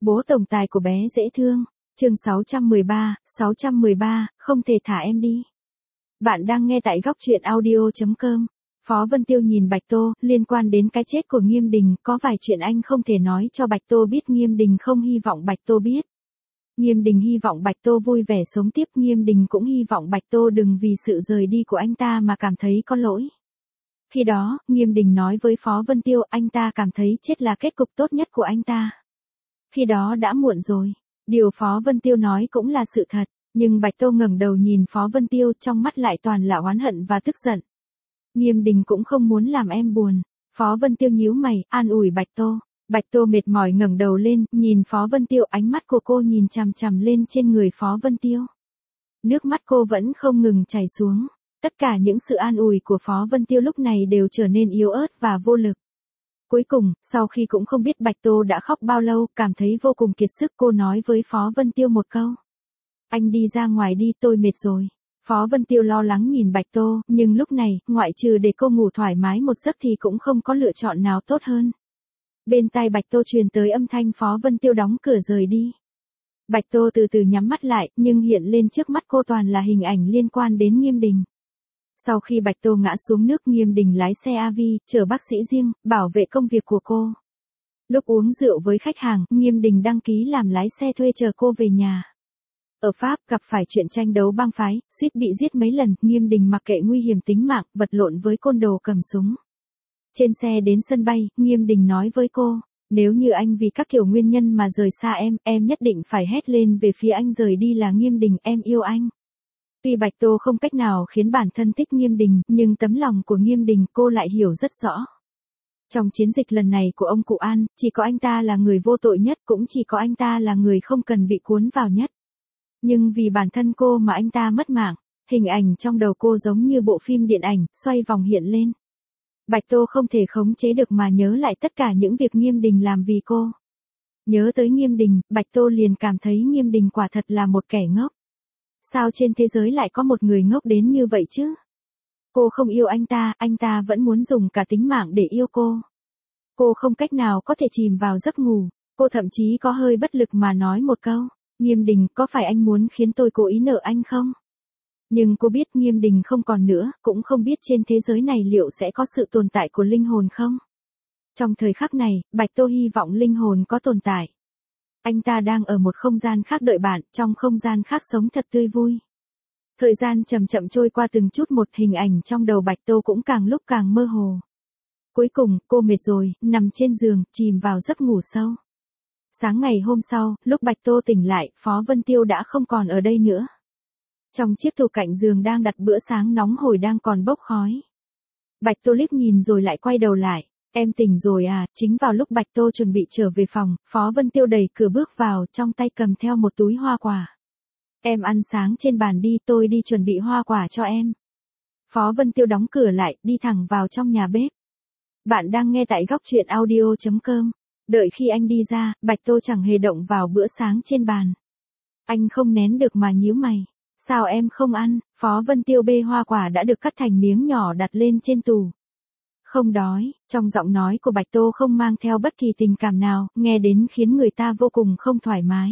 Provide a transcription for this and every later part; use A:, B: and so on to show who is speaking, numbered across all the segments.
A: Bố tổng tài của bé dễ thương. Chương 613, không thể thả em đi. Bạn đang nghe tại góc truyện audio.com. Phó Vân Tiêu nhìn Bạch Tô, liên quan đến cái chết của Nghiêm Đình, có vài chuyện anh không thể nói cho Bạch Tô biết, Nghiêm Đình không hy vọng Bạch Tô biết. Nghiêm Đình hy vọng Bạch Tô vui vẻ sống tiếp, Nghiêm Đình cũng hy vọng Bạch Tô đừng vì sự rời đi của anh ta mà cảm thấy có lỗi. Khi đó, Nghiêm Đình nói với Phó Vân Tiêu, anh ta cảm thấy chết là kết cục tốt nhất của anh ta. Khi đó đã muộn rồi. Điều Phó Vân Tiêu nói cũng là sự thật, nhưng Bạch Tô ngẩng đầu nhìn Phó Vân Tiêu, trong mắt lại toàn là oán hận và tức giận. Nghiêm Đình cũng không muốn làm em buồn. Phó Vân Tiêu nhíu mày, an ủi Bạch Tô. Bạch Tô mệt mỏi ngẩng đầu lên, nhìn Phó Vân Tiêu, ánh mắt của cô nhìn chằm chằm lên trên người Phó Vân Tiêu. Nước mắt cô vẫn không ngừng chảy xuống. Tất cả những sự an ủi của Phó Vân Tiêu lúc này đều trở nên yếu ớt và vô lực. Cuối cùng, sau khi cũng không biết Bạch Tô đã khóc bao lâu, cảm thấy vô cùng kiệt sức, cô nói với Phó Vân Tiêu một câu. Anh đi ra ngoài đi, tôi mệt rồi. Phó Vân Tiêu lo lắng nhìn Bạch Tô, nhưng lúc này, ngoại trừ để cô ngủ thoải mái một giấc thì cũng không có lựa chọn nào tốt hơn. Bên tai Bạch Tô truyền tới âm thanh Phó Vân Tiêu đóng cửa rời đi. Bạch Tô từ từ nhắm mắt lại, nhưng hiện lên trước mắt cô toàn là hình ảnh liên quan đến Nghiêm Đình. Sau khi Bạch Tô ngã xuống nước, Nghiêm Đình lái xe AV, chở bác sĩ riêng, bảo vệ công việc của cô. Lúc uống rượu với khách hàng, Nghiêm Đình đăng ký làm lái xe thuê chờ cô về nhà. Ở Pháp, gặp phải chuyện tranh đấu bang phái, suýt bị giết mấy lần, Nghiêm Đình mặc kệ nguy hiểm tính mạng, vật lộn với côn đồ cầm súng. Trên xe đến sân bay, Nghiêm Đình nói với cô, nếu như anh vì các kiểu nguyên nhân mà rời xa em nhất định phải hét lên về phía anh rời đi là Nghiêm Đình, em yêu anh. Tuy Bạch Tô không cách nào khiến bản thân thích Nghiêm Đình, nhưng tấm lòng của Nghiêm Đình cô lại hiểu rất rõ. Trong chiến dịch lần này của ông cụ An, chỉ có anh ta là người vô tội nhất, cũng chỉ có anh ta là người không cần bị cuốn vào nhất. Nhưng vì bản thân cô mà anh ta mất mạng, hình ảnh trong đầu cô giống như bộ phim điện ảnh, xoay vòng hiện lên. Bạch Tô không thể khống chế được mà nhớ lại tất cả những việc Nghiêm Đình làm vì cô. Nhớ tới Nghiêm Đình, Bạch Tô liền cảm thấy Nghiêm Đình quả thật là một kẻ ngốc. Sao trên thế giới lại có một người ngốc đến như vậy chứ? Cô không yêu anh ta vẫn muốn dùng cả tính mạng để yêu cô. Cô không cách nào có thể chìm vào giấc ngủ, cô thậm chí có hơi bất lực mà nói một câu, Nghiêm Đình, có phải anh muốn khiến tôi cố ý nợ anh không? Nhưng cô biết Nghiêm Đình không còn nữa, cũng không biết trên thế giới này liệu sẽ có sự tồn tại của linh hồn không? Trong thời khắc này, Bạch Tô hy vọng linh hồn có tồn tại. Anh ta đang ở một không gian khác đợi bạn, trong không gian khác sống thật tươi vui. Thời gian chậm chậm trôi qua từng chút một, hình ảnh trong đầu Bạch Tô cũng càng lúc càng mơ hồ. Cuối cùng, cô mệt rồi, nằm trên giường, chìm vào giấc ngủ sâu. Sáng ngày hôm sau, lúc Bạch Tô tỉnh lại, Phó Vân Tiêu đã không còn ở đây nữa. Trong chiếc tủ cạnh giường đang đặt bữa sáng nóng hổi đang còn bốc khói. Bạch Tô liếc nhìn rồi lại quay đầu lại. Em tỉnh rồi à? Chính vào lúc Bạch Tô chuẩn bị trở về phòng, Phó Vân Tiêu đẩy cửa bước vào, trong tay cầm theo một túi hoa quả. Em ăn sáng trên bàn đi, tôi đi chuẩn bị hoa quả cho em. Phó Vân Tiêu đóng cửa lại, đi thẳng vào trong nhà bếp. Bạn đang nghe tại góc truyện audio.com. Đợi khi anh đi ra, Bạch Tô chẳng hề động vào bữa sáng trên bàn. Anh không nén được mà nhíu mày. Sao em không ăn? Phó Vân Tiêu bê hoa quả đã được cắt thành miếng nhỏ đặt lên trên tủ. Không đói, trong giọng nói của Bạch Tô không mang theo bất kỳ tình cảm nào, nghe đến khiến người ta vô cùng không thoải mái.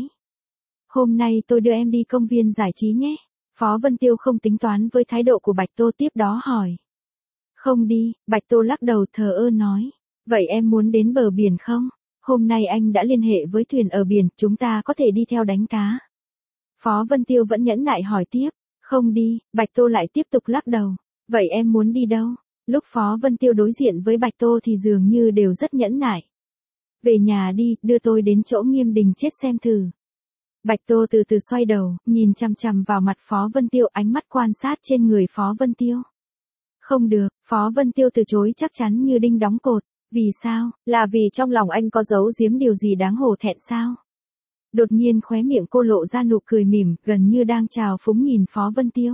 A: Hôm nay tôi đưa em đi công viên giải trí nhé. Phó Vân Tiêu không tính toán với thái độ của Bạch Tô, tiếp đó hỏi. Không đi, Bạch Tô lắc đầu thờ ơ nói. Vậy em muốn đến bờ biển không? Hôm nay anh đã liên hệ với thuyền ở biển, chúng ta có thể đi theo đánh cá. Phó Vân Tiêu vẫn nhẫn nại hỏi tiếp. Không đi, Bạch Tô lại tiếp tục lắc đầu. Vậy em muốn đi đâu? Lúc Phó Vân Tiêu đối diện với Bạch Tô thì dường như đều rất nhẫn nại. Về nhà đi, đưa tôi đến chỗ Nghiêm Đình chết xem thử. Bạch Tô từ từ xoay đầu, nhìn chằm chằm vào mặt Phó Vân Tiêu, ánh mắt quan sát trên người Phó Vân Tiêu. Không được, Phó Vân Tiêu từ chối chắc chắn như đinh đóng cột. Vì sao? Là vì trong lòng anh có giấu giếm điều gì đáng hổ thẹn sao? Đột nhiên khóe miệng cô lộ ra nụ cười mỉm, gần như đang trào phúng nhìn Phó Vân Tiêu.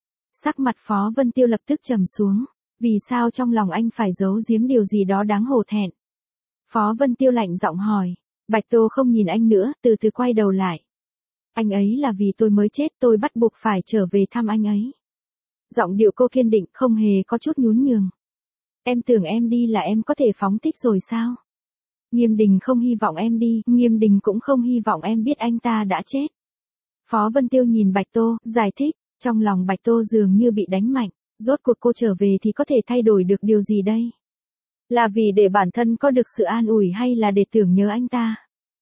A: Sắc mặt Phó Vân Tiêu lập tức trầm xuống. Vì sao trong lòng anh phải giấu giếm điều gì đó đáng hổ thẹn? Phó Vân Tiêu lạnh giọng hỏi. Bạch Tô không nhìn anh nữa, từ từ quay đầu lại. Anh ấy là vì tôi mới chết, tôi bắt buộc phải trở về thăm anh ấy. Giọng điệu cô kiên định, không hề có chút nhún nhường. Em tưởng em đi là em có thể phóng thích rồi sao? Nghiêm Đình không hy vọng em đi, Nghiêm Đình cũng không hy vọng em biết anh ta đã chết. Phó Vân Tiêu nhìn Bạch Tô, giải thích, trong lòng Bạch Tô dường như bị đánh mạnh, rốt cuộc cô trở về thì có thể thay đổi được điều gì đây? Là vì để bản thân có được sự an ủi hay là để tưởng nhớ anh ta?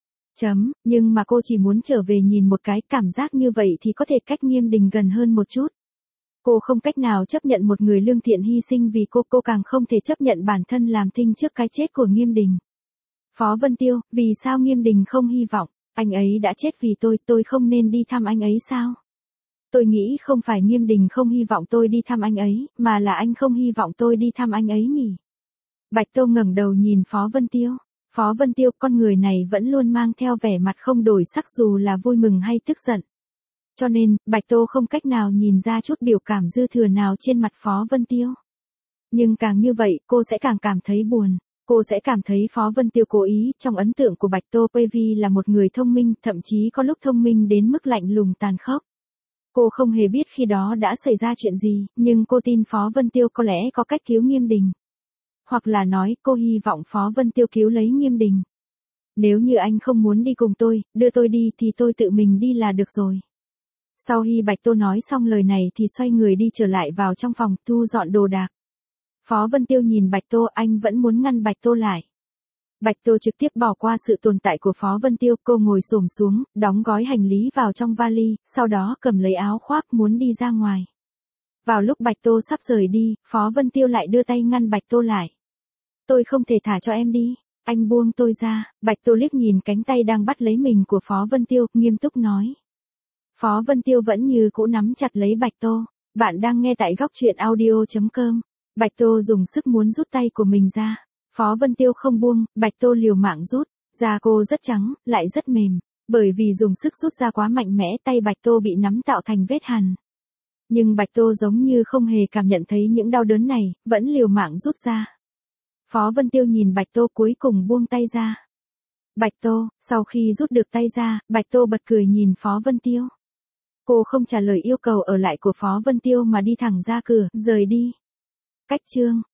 A: Nhưng mà cô chỉ muốn trở về nhìn một cái, cảm giác như vậy thì có thể cách Nghiêm Đình gần hơn một chút. Cô không cách nào chấp nhận một người lương thiện hy sinh vì cô càng không thể chấp nhận bản thân làm thinh trước cái chết của Nghiêm Đình. Phó Vân Tiêu, vì sao Nghiêm Đình không hy vọng, anh ấy đã chết vì tôi không nên đi thăm anh ấy sao? Tôi nghĩ không phải Nghiêm Đình không hy vọng tôi đi thăm anh ấy, mà là anh không hy vọng tôi đi thăm anh ấy nhỉ? Bạch Tô ngẩng đầu nhìn Phó Vân Tiêu. Phó Vân Tiêu, con người này vẫn luôn mang theo vẻ mặt không đổi sắc dù là vui mừng hay tức giận. Cho nên, Bạch Tô không cách nào nhìn ra chút biểu cảm dư thừa nào trên mặt Phó Vân Tiêu. Nhưng càng như vậy, cô sẽ càng cảm thấy buồn. Cô sẽ cảm thấy Phó Vân Tiêu cố ý, trong ấn tượng của Bạch Tô Pevi là một người thông minh, thậm chí có lúc thông minh đến mức lạnh lùng tàn khốc. Cô không hề biết khi đó đã xảy ra chuyện gì, nhưng cô tin Phó Vân Tiêu có lẽ có cách cứu Nghiêm Đình. Hoặc là nói, cô hy vọng Phó Vân Tiêu cứu lấy Nghiêm Đình. Nếu như anh không muốn đi cùng tôi, đưa tôi đi thì tôi tự mình đi là được rồi. Sau khi Bạch Tô nói xong lời này thì xoay người đi trở lại vào trong phòng, thu dọn đồ đạc. Phó Vân Tiêu nhìn Bạch Tô, anh vẫn muốn ngăn Bạch Tô lại. Bạch Tô trực tiếp bỏ qua sự tồn tại của Phó Vân Tiêu, cô ngồi xổm xuống, đóng gói hành lý vào trong vali, sau đó cầm lấy áo khoác muốn đi ra ngoài. Vào lúc Bạch Tô sắp rời đi, Phó Vân Tiêu lại đưa tay ngăn Bạch Tô lại. Tôi không thể thả cho em đi, anh buông tôi ra. Bạch Tô liếc nhìn cánh tay đang bắt lấy mình của Phó Vân Tiêu, nghiêm túc nói. Phó Vân Tiêu vẫn như cũ nắm chặt lấy Bạch Tô. Bạn đang nghe tại góc truyện audio.com. Bạch Tô dùng sức muốn rút tay của mình ra. Phó Vân Tiêu không buông, Bạch Tô liều mạng rút. Da cô rất trắng, lại rất mềm. Bởi vì dùng sức rút ra quá mạnh mẽ, tay Bạch Tô bị nắm tạo thành vết hằn. Nhưng Bạch Tô giống như không hề cảm nhận thấy những đau đớn này, vẫn liều mạng rút ra. Phó Vân Tiêu nhìn Bạch Tô cuối cùng buông tay ra. Bạch Tô, sau khi rút được tay ra, Bạch Tô bật cười nhìn Phó Vân Tiêu. Cô không trả lời yêu cầu ở lại của Phó Vân Tiêu mà đi thẳng ra cửa, rời đi. Cách chương